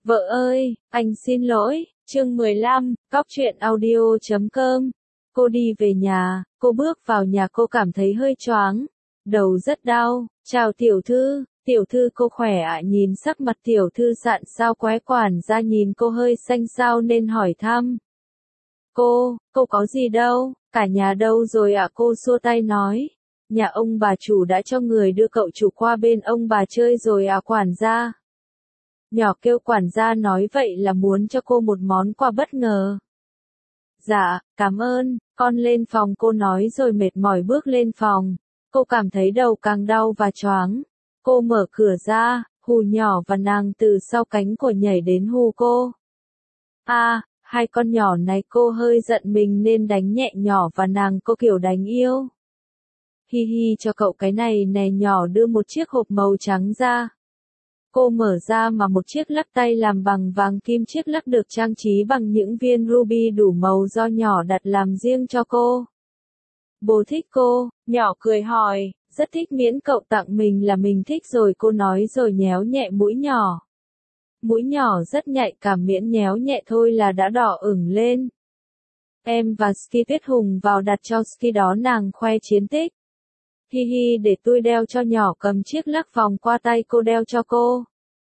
Vợ ơi, anh xin lỗi, chương 15, cóc truyện audio.com. Cô đi về nhà, cô bước vào nhà cô cảm thấy hơi choáng, đầu rất đau. Chào tiểu thư cô khỏe ạ? Nhìn sắc mặt tiểu thư dặn sao quái quản gia nhìn cô hơi xanh xao nên hỏi thăm. Cô có gì đâu, cả nhà đâu rồi ạ? Cô xua tay nói. Nhà ông bà chủ đã cho người đưa cậu chủ qua bên ông bà chơi rồi à quản gia? Nhỏ kêu quản gia nói vậy là muốn cho cô một món quà bất ngờ. Dạ, cảm ơn, con lên phòng cô nói rồi mệt mỏi bước lên phòng. Cô cảm thấy đầu càng đau và choáng. Cô mở cửa ra, hù nhỏ và nàng từ sau cánh cửa nhảy đến hù cô. Hai con nhỏ này cô hơi giận mình nên đánh nhẹ nhỏ và nàng cô kiểu đánh yêu. Hi hi cho cậu cái này nè, nhỏ đưa một chiếc hộp màu trắng ra. Cô mở ra mà một chiếc lắc tay làm bằng vàng kim, chiếc lắc được trang trí bằng những viên ruby đủ màu do nhỏ đặt làm riêng cho cô. Bố thích cô, nhỏ cười hỏi, rất thích, miễn cậu tặng mình là mình thích rồi, cô nói rồi nhéo nhẹ mũi nhỏ. Mũi nhỏ rất nhạy cảm, miễn nhéo nhẹ thôi là đã đỏ ửng lên. Em và Ski Tuyết Hùng vào đặt cho Ski đó, nàng khoe chiến tích. Hi hi, để tôi đeo cho, nhỏ cầm chiếc lắc vòng qua tay cô đeo cho cô.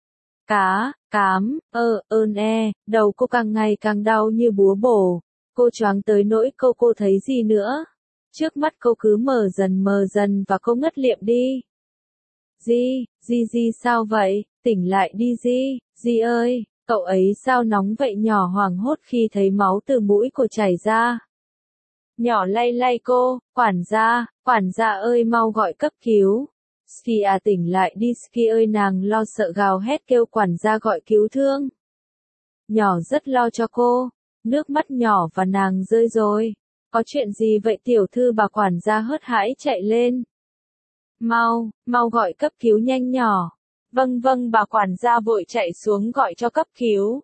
Cám, đầu cô càng ngày càng đau như búa bổ. Cô choáng tới nỗi cô thấy gì nữa. Trước mắt cô cứ mờ dần và cô ngất liệm đi. Di sao vậy, tỉnh lại đi Di ơi, cậu ấy sao nóng vậy? Nhỏ hoảng hốt khi thấy máu từ mũi cô chảy ra. Nhỏ lay cô, quản gia ơi mau gọi cấp cứu. Ski tỉnh lại đi Ski ơi, nàng lo sợ gào hét kêu quản gia gọi cứu thương. Nhỏ rất lo cho cô, nước mắt nhỏ và nàng rơi rồi. Có chuyện gì vậy tiểu thư? Bà quản gia hớt hải chạy lên. Mau gọi cấp cứu nhanh nhỏ. Vâng, bà quản gia vội chạy xuống gọi cho cấp cứu.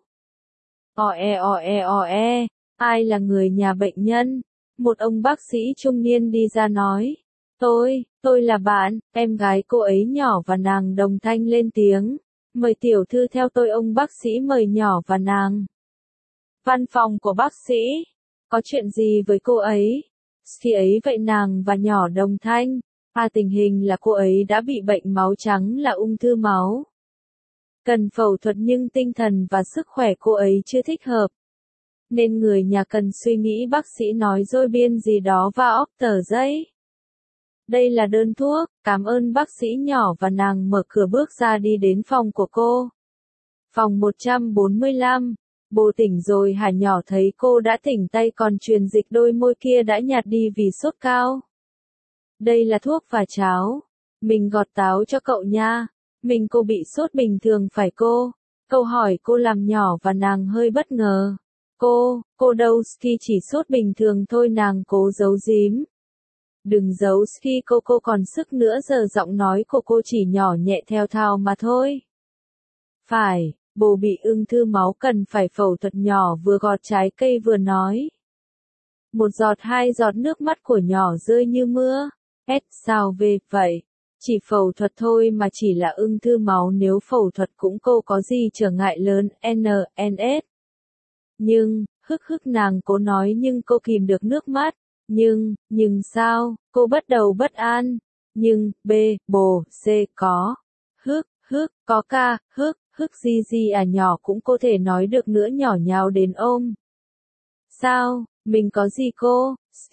Ai là người nhà bệnh nhân? Một ông bác sĩ trung niên đi ra nói. Tôi là bạn, em gái cô ấy. Nhỏ và nàng đồng thanh lên tiếng. Mời tiểu thư theo tôi. Ông bác sĩ mời nhỏ và nàng. Văn phòng của bác sĩ. Có chuyện gì với cô ấy? Khi ấy vậy nàng và nhỏ đồng thanh. Tình hình là cô ấy đã bị bệnh máu trắng, là ung thư máu. Cần phẫu thuật nhưng tinh thần và sức khỏe cô ấy chưa thích hợp. Nên người nhà cần suy nghĩ. Bác sĩ nói rồi biên gì đó và óc tờ giấy. Đây là đơn thuốc, cảm ơn bác sĩ. Nhỏ và nàng mở cửa bước ra đi đến phòng của cô. Phòng 145. Bố tỉnh rồi hả? Nhỏ thấy cô đã tỉnh, tay còn truyền dịch, đôi môi kia đã nhạt đi vì sốt cao. Đây là thuốc và cháo. Mình gọt táo cho cậu nha. Cô bị sốt bình thường phải cô? Câu hỏi cô làm nhỏ và nàng hơi bất ngờ. Cô đâu Ski, chỉ sốt bình thường thôi. Nàng cố giấu giếm. Đừng giấu Ski, cô còn sức nữa. Giờ giọng nói của cô chỉ nhỏ nhẹ theo thào mà thôi. Phải, bố bị ung thư máu cần phải phẫu thuật. Nhỏ vừa gọt trái cây vừa nói. Một giọt hai giọt nước mắt của nhỏ rơi như mưa. Sao về vậy? Chỉ phẫu thuật thôi mà, chỉ là ung thư máu, nếu phẫu thuật cũng cô có gì trở ngại lớn. NNS. Nhưng, nàng cố nói nhưng cô kìm được nước mắt. Nhưng sao? Cô bắt đầu bất an. Nhưng, C, có. Có ca, gì nhỏ cũng cô thể nói được nữa. Nhỏ nhào đến ôm. Sao, mình có gì cô?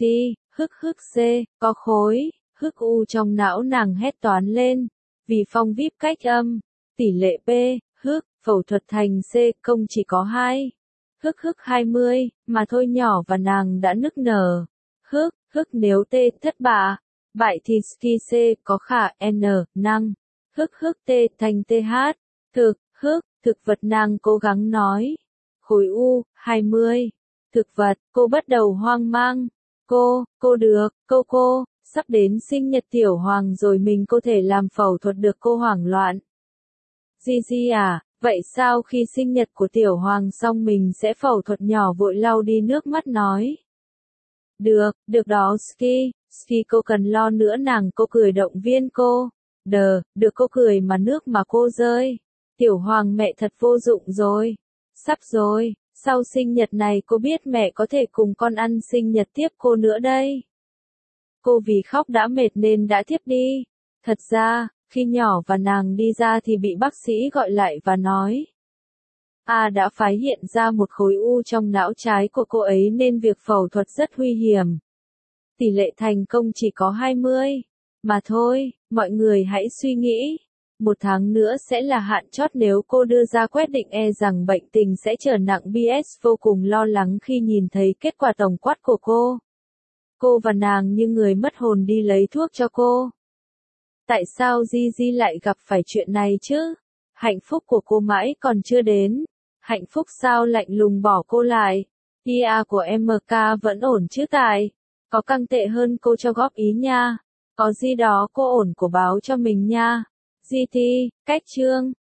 C, có khối. U trong não. Nàng hét toán lên. Vì phong vip cách âm. Tỷ lệ P, phẫu thuật thành C, công chỉ có 2. 20, mà thôi. Nhỏ và nàng đã nức nở. Nếu T thất bại thì Ski C có khả năng. T thành TH. Thực vật. Nàng cố gắng nói. Khối U, 20. Thực vật. Cô bắt đầu hoang mang. Cô được, cô, sắp đến sinh nhật Tiểu Hoàng rồi, mình có thể làm phẫu thuật được? Cô hoảng loạn. Di vậy sao khi sinh nhật của Tiểu Hoàng xong mình sẽ phẫu thuật? Nhỏ vội lau đi nước mắt nói. Được đó Ski, cô cần lo nữa. Nàng cô cười động viên cô. Được cô cười mà nước mà cô rơi. Tiểu Hoàng mẹ thật vô dụng rồi. Sắp rồi, sau sinh nhật này cô biết mẹ có thể cùng con ăn sinh nhật tiếp cô nữa đây. Cô vì khóc đã mệt nên đã thiếp đi. Thật ra, khi nhỏ và nàng đi ra thì bị bác sĩ gọi lại và nói. Đã phát hiện ra một khối u trong não trái của cô ấy nên việc phẫu thuật rất nguy hiểm. Tỷ lệ thành công chỉ có 20. Mà thôi, mọi người hãy suy nghĩ. 1 tháng nữa sẽ là hạn chót nếu cô đưa ra quyết định rằng bệnh tình sẽ trở nặng. BS vô cùng lo lắng khi nhìn thấy kết quả tổng quát của cô. Cô và nàng như người mất hồn đi lấy thuốc cho cô. Tại sao Gigi lại gặp phải chuyện này chứ? Hạnh phúc của cô mãi còn chưa đến. Hạnh phúc sao lạnh lùng bỏ cô lại? IA của MK vẫn ổn chứ tài? Có căng tệ hơn cô cho góp ý nha. Có gì đó cô ổn của báo cho mình nha. GT, cách chương.